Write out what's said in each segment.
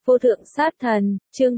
Vô thượng sát thần, chương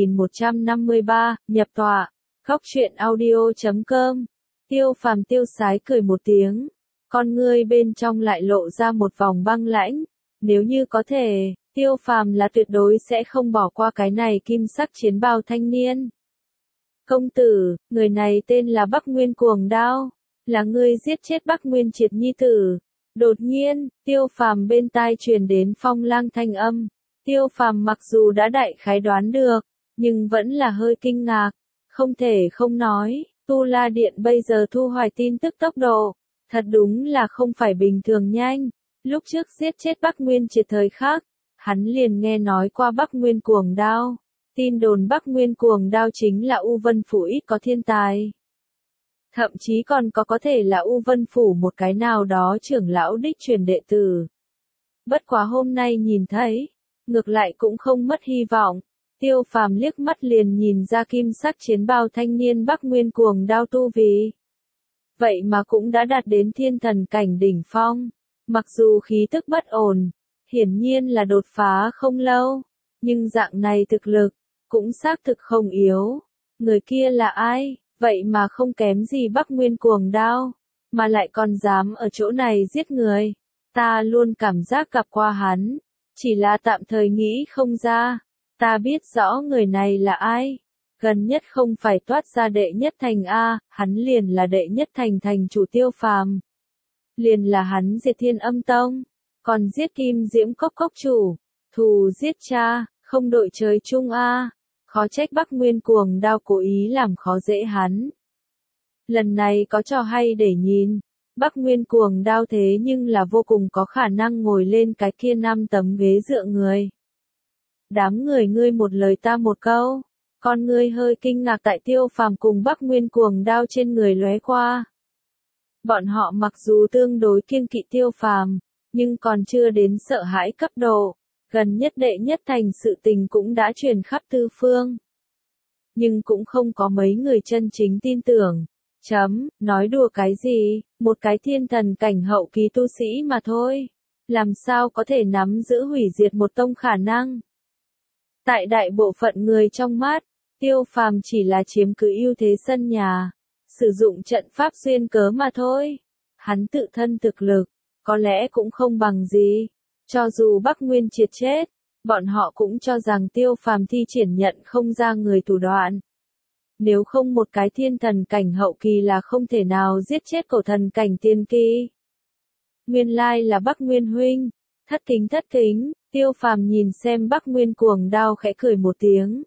2153, nhập tọa. Góc truyện audio.com. Tiêu Phàm tiêu sái cười một tiếng, con ngươi bên trong lại lộ ra một vòng băng lãnh. Nếu như có thể, Tiêu Phàm là tuyệt đối sẽ không bỏ qua cái này kim sắc chiến bào thanh niên. Công tử, người này tên là Bắc Nguyên Cuồng Đao, là ngươi giết chết Bắc Nguyên Triệt nhi tử. Đột nhiên, Tiêu Phàm bên tai truyền đến Phong Lang thanh âm. Tiêu Phàm mặc dù đã đại khái đoán được, nhưng vẫn là hơi kinh ngạc. Không thể không nói, Tu La Điện bây giờ thu hoạch tin tức tốc độ, thật đúng là không phải bình thường nhanh. Lúc trước giết chết Bắc Nguyên Triệt thời khắc, hắn liền nghe nói qua Bắc Nguyên Cuồng Đao. Tin đồn Bắc Nguyên Cuồng Đao chính là U Vân Phủ ít có thiên tài. Thậm chí còn có thể là U Vân Phủ một cái nào đó trưởng lão đích truyền đệ tử. Bất quá hôm nay nhìn thấy, ngược lại cũng không mất hy vọng. Tiêu Phàm liếc mắt liền nhìn ra kim sắc chiến bào thanh niên Bắc Nguyên Cuồng Đao tu vi. Vậy mà cũng đã đạt đến thiên thần cảnh đỉnh phong. Mặc dù khí tức bất ổn, hiển nhiên là đột phá không lâu, nhưng dạng này thực lực, cũng xác thực không yếu. Người kia là ai, vậy mà không kém gì Bắc Nguyên Cuồng Đao, mà lại còn dám ở chỗ này giết người. Ta luôn cảm giác gặp qua hắn, chỉ là tạm thời nghĩ không ra. Ta biết rõ người này là ai. Gần nhất không phải toát ra đệ nhất thành A, hắn liền là đệ nhất thành thành chủ Tiêu Phàm. Liền là hắn diệt Thiên Âm Tông, còn giết Kim Diễm Cốc cốc chủ, thù giết cha, không đội trời chung A. Khó trách Bắc Nguyên Cuồng Đao cố ý làm khó dễ hắn. Lần này có trò hay để nhìn. Bắc Nguyên Cuồng Đao thế nhưng là vô cùng có khả năng ngồi lên cái kia 5 tấm ghế dựa người. Đám người ngươi một lời ta một câu, con ngươi hơi kinh ngạc tại Tiêu Phàm cùng Bắc Nguyên Cuồng Đao trên người lóe qua. Bọn họ mặc dù tương đối kiêng kỵ Tiêu Phàm, nhưng còn chưa đến sợ hãi cấp độ. Gần nhất đệ nhất thành sự tình cũng đã truyền khắp tư phương. Nhưng cũng không có mấy người chân chính tin tưởng. Nói đùa cái gì, một cái thiên thần cảnh hậu kỳ tu sĩ mà thôi. Làm sao có thể nắm giữ hủy diệt một tông khả năng. Tại đại bộ phận người trong mắt, Tiêu Phàm chỉ là chiếm cứ ưu thế sân nhà, sử dụng trận pháp xuyên cớ mà thôi. Hắn tự thân thực lực, có lẽ cũng không bằng gì. Cho dù Bắc Nguyên Triệt chết, bọn họ cũng cho rằng Tiêu Phàm thi triển nhận không ra người thủ đoạn. Nếu không một cái thiên thần cảnh hậu kỳ là không thể nào giết chết cổ thần cảnh tiên kỳ. Nguyên lai là Bắc Nguyên huynh, thất kính, Tiêu Phàm nhìn xem Bắc Nguyên Cuồng Đao khẽ cười một tiếng.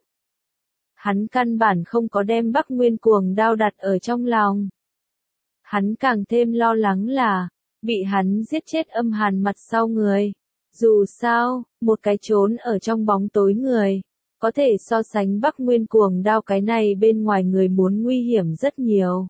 Hắn căn bản không có đem Bắc Nguyên Cuồng Đao đặt ở trong lòng. Hắn càng thêm lo lắng là, bị hắn giết chết âm hàn mặt sau người. Dù sao, một cái trốn ở trong bóng tối người, có thể so sánh Bắc Nguyên Cuồng Đao cái này bên ngoài người muốn nguy hiểm rất nhiều.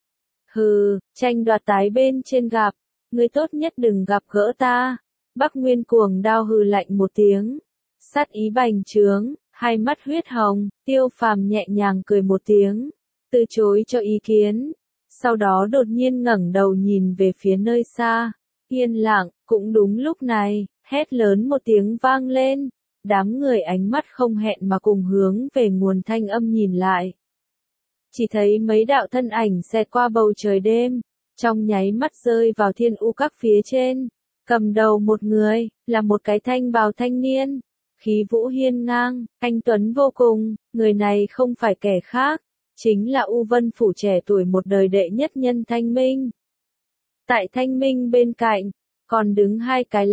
Hừ, tranh đoạt tái bên trên gặp, người tốt nhất đừng gặp gỡ ta. Bắc Nguyên Cuồng Đao hừ lạnh một tiếng, sát ý bành trướng, hai mắt huyết hồng. Tiêu Phàm nhẹ nhàng cười một tiếng, từ chối cho ý kiến. Sau đó đột nhiên ngẩng đầu nhìn về phía nơi xa, yên lặng. Cũng đúng lúc này, hét lớn một tiếng vang lên, đám người ánh mắt không hẹn mà cùng hướng về nguồn thanh âm nhìn lại. Chỉ thấy mấy đạo thân ảnh xẹt qua bầu trời đêm, trong nháy mắt rơi vào Thiên U Các phía trên. Cầm đầu một người, là một cái thanh bào thanh niên, khí vũ hiên ngang, anh tuấn vô cùng. Người này không phải kẻ khác, chính là U Vân Phủ trẻ tuổi một đời đệ nhất nhân Thanh Minh. Tại Thanh Minh bên cạnh, còn đứng hai cái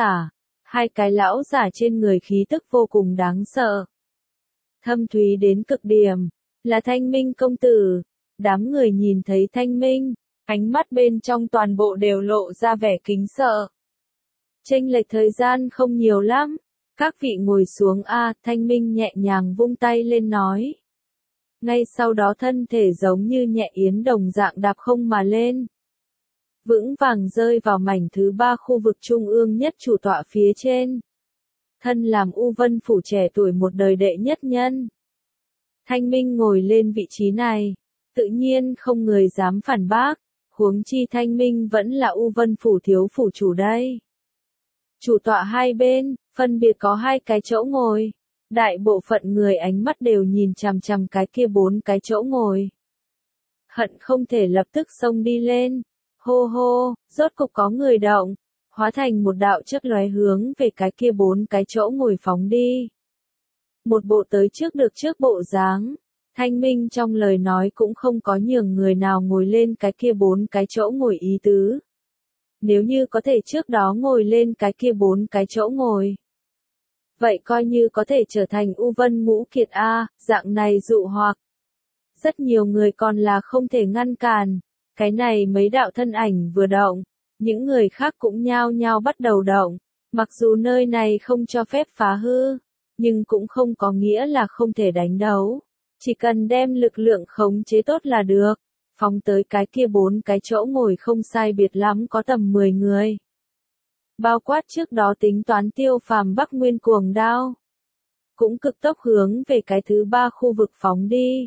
lão giả trên người khí tức vô cùng đáng sợ. Thâm thúy đến cực điểm, là Thanh Minh công tử. Đám người nhìn thấy Thanh Minh, ánh mắt bên trong toàn bộ đều lộ ra vẻ kính sợ. Chênh lệch thời gian không nhiều lắm, các vị ngồi xuống a. Thanh Minh nhẹ nhàng vung tay lên nói. Ngay sau đó thân thể giống như nhẹ yến đồng dạng đạp không mà lên. Vững vàng rơi vào mảnh thứ 3 khu vực trung ương nhất chủ tọa phía trên. Thân làm U Vân Phủ trẻ tuổi một đời đệ nhất nhân. Thanh Minh ngồi lên vị trí này, tự nhiên không người dám phản bác, huống chi Thanh Minh vẫn là U Vân Phủ thiếu phủ chủ đây. Chủ tọa hai bên, phân biệt có 2 cái chỗ ngồi. Đại bộ phận người ánh mắt đều nhìn chằm chằm cái kia 4 cái chỗ ngồi. Hận không thể lập tức xông đi lên. Hô hô, rốt cục có người động, hóa thành một đạo chớp lóe hướng về cái kia 4 cái chỗ ngồi phóng đi. Một bộ tới trước được trước bộ dáng. Thanh Minh trong lời nói cũng không có nhường người nào ngồi lên cái kia 4 cái chỗ ngồi ý tứ. Nếu như có thể trước đó ngồi lên cái kia 4 cái chỗ ngồi, vậy coi như có thể trở thành U Vân Ngũ Kiệt A, dạng này dụ hoặc. Rất nhiều người còn là không thể ngăn cản, cái này mấy đạo thân ảnh vừa động, những người khác cũng nhao nhao bắt đầu động, mặc dù nơi này không cho phép phá hư, nhưng cũng không có nghĩa là không thể đánh đấu, chỉ cần đem lực lượng khống chế tốt là được, phóng tới cái kia 4 cái chỗ ngồi không sai biệt lắm có tầm 10 người. Bao quát trước đó tính toán Tiêu Phàm Bắc Nguyên cuồng đao, cũng cực tốc hướng về cái thứ 3 khu vực phóng đi.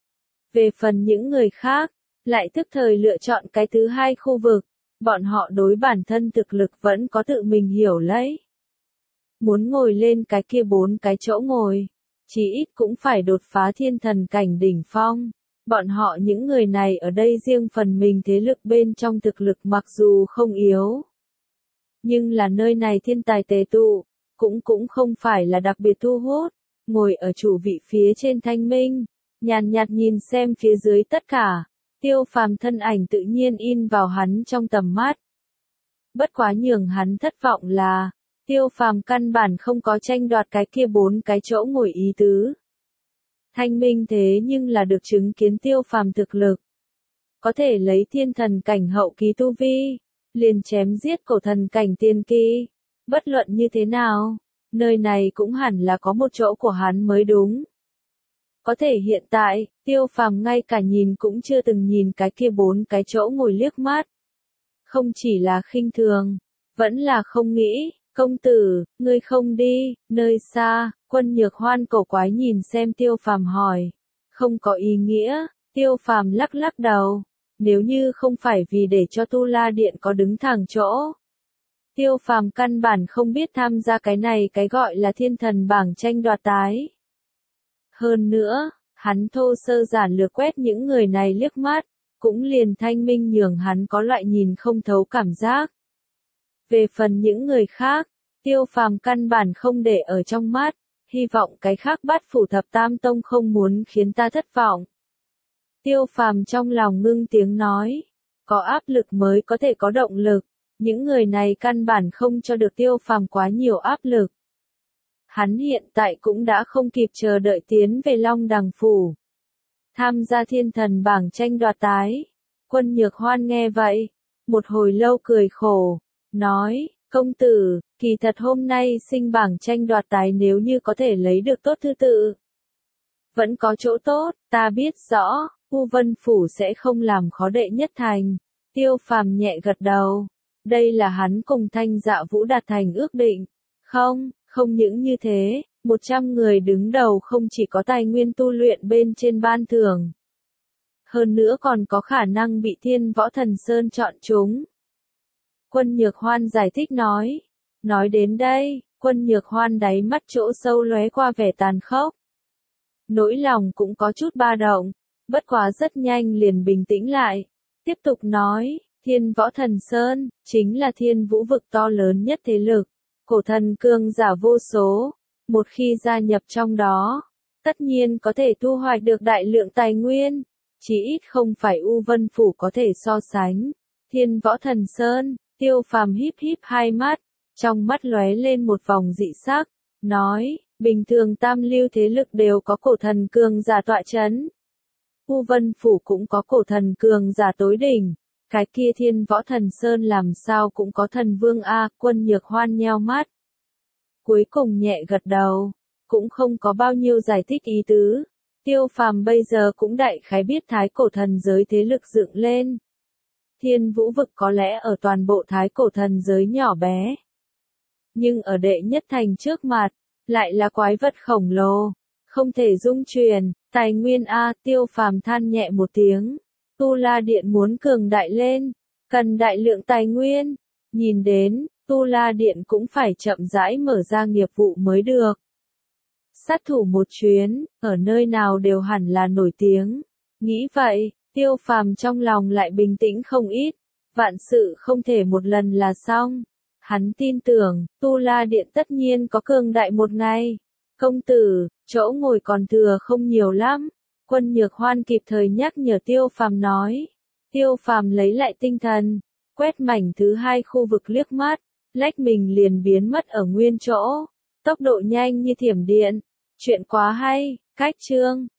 Về phần những người khác, lại tức thời lựa chọn cái thứ 2 khu vực, bọn họ đối bản thân thực lực vẫn có tự mình hiểu lấy. Muốn ngồi lên cái kia 4 cái chỗ ngồi, chí ít cũng phải đột phá thiên thần cảnh đỉnh phong. Bọn họ những người này ở đây riêng phần mình thế lực bên trong thực lực mặc dù không yếu, nhưng là nơi này thiên tài tề tụ, cũng không phải là đặc biệt thu hút. Ngồi ở chủ vị phía trên Thanh Minh, nhàn nhạt nhìn xem phía dưới tất cả, Tiêu Phàm thân ảnh tự nhiên in vào hắn trong tầm mắt. Bất quá nhường hắn thất vọng là, Tiêu Phàm căn bản không có tranh đoạt cái kia 4 cái chỗ ngồi ý tứ. Thanh Minh thế nhưng là được chứng kiến Tiêu Phàm thực lực, có thể lấy thiên thần cảnh hậu kỳ tu vi, liền chém giết cổ thần cảnh tiên kỳ. Bất luận như thế nào, nơi này cũng hẳn là có một chỗ của hắn mới đúng. Có thể hiện tại, Tiêu Phàm ngay cả nhìn cũng chưa từng nhìn cái kia 4 cái chỗ ngồi liếc mắt. Không chỉ là khinh thường, vẫn là không nghĩ, công tử, ngươi không đi, nơi xa, Quân Nhược Hoan cổ quái nhìn xem Tiêu Phàm hỏi. Không có ý nghĩa, Tiêu Phàm lắc lắc đầu, nếu như không phải vì để cho Tu La Điện có đứng thẳng chỗ. Tiêu Phàm căn bản không biết tham gia cái này cái gọi là thiên thần bảng tranh đoạt tái. Hơn nữa, hắn thô sơ giản lược quét những người này liếc mắt, cũng liền Thanh Minh nhường hắn có loại nhìn không thấu cảm giác. Về phần những người khác, Tiêu Phàm căn bản không để ở trong mắt, hy vọng cái khác Bát Phủ Thập Tam Tông không muốn khiến ta thất vọng. Tiêu Phàm trong lòng ngưng tiếng nói, có áp lực mới có thể có động lực, những người này căn bản không cho được Tiêu Phàm quá nhiều áp lực. Hắn hiện tại cũng đã không kịp chờ đợi tiến về Long Đằng Phủ, tham gia thiên thần bảng tranh đoạt tái. Quân Nhược Hoan nghe vậy, một hồi lâu cười khổ, nói, công tử, kỳ thật hôm nay sinh bảng tranh đoạt tái nếu như có thể lấy được tốt thứ tự, vẫn có chỗ tốt, ta biết rõ, U Vân Phủ sẽ không làm khó đệ nhất thành. Tiêu Phàm nhẹ gật đầu, đây là hắn cùng Thanh Dạ Vũ đạt thành ước định. Không những như thế, 100 người đứng đầu không chỉ có tài nguyên tu luyện bên trên ban thưởng, hơn nữa còn có khả năng bị Thiên Võ Thần Sơn chọn chúng. Quân Nhược Hoan giải thích nói. Nói đến đây, Quân Nhược Hoan đáy mắt chỗ sâu lóe qua vẻ tàn khốc. Nỗi lòng cũng có chút ba động, bất quá rất nhanh liền bình tĩnh lại. Tiếp tục nói, Thiên Võ Thần Sơn, chính là thiên vũ vực to lớn nhất thế lực. Cổ thần cương giả vô số, một khi gia nhập trong đó, tất nhiên có thể thu hoạch được đại lượng tài nguyên, chỉ ít không phải U Vân Phủ có thể so sánh. Thiên Võ Thần Sơn, Tiêu Phàm híp híp hai mắt, trong mắt lóe lên một vòng dị sắc, nói, bình thường tam lưu thế lực đều có cổ thần cường giả tọa chấn. U Vân Phủ cũng có cổ thần cường giả tối đỉnh, cái kia Thiên Võ Thần Sơn làm sao cũng có thần vương A. Quân Nhược Hoan nheo mắt, cuối cùng nhẹ gật đầu, cũng không có bao nhiêu giải thích ý tứ. Tiêu Phàm bây giờ cũng đại khái biết thái cổ thần giới thế lực dựng lên. Thiên vũ vực có lẽ ở toàn bộ thái cổ thần giới nhỏ bé, nhưng ở đệ nhất thành trước mặt, lại là quái vật khổng lồ, không thể dung truyền. Tài nguyên A. Tiêu Phàm than nhẹ một tiếng, Tu La Điện muốn cường đại lên, cần đại lượng tài nguyên, nhìn đến, Tu La Điện cũng phải chậm rãi mở ra nghiệp vụ mới được. Sát thủ một chuyến, ở nơi nào đều hẳn là nổi tiếng. Nghĩ vậy, Tiêu Phàm trong lòng lại bình tĩnh không ít. Vạn sự không thể một lần là xong. Hắn tin tưởng, Tu La Điện tất nhiên có cường đại một ngày. Công tử, chỗ ngồi còn thừa không nhiều lắm. Quân Nhược Hoan kịp thời nhắc nhở Tiêu Phàm nói. Tiêu Phàm lấy lại tinh thần, quét mảnh thứ hai khu vực liếc mắt, lách mình liền biến mất ở nguyên chỗ. Tốc độ nhanh như thiểm điện. Chuyện quá hay, cách chương.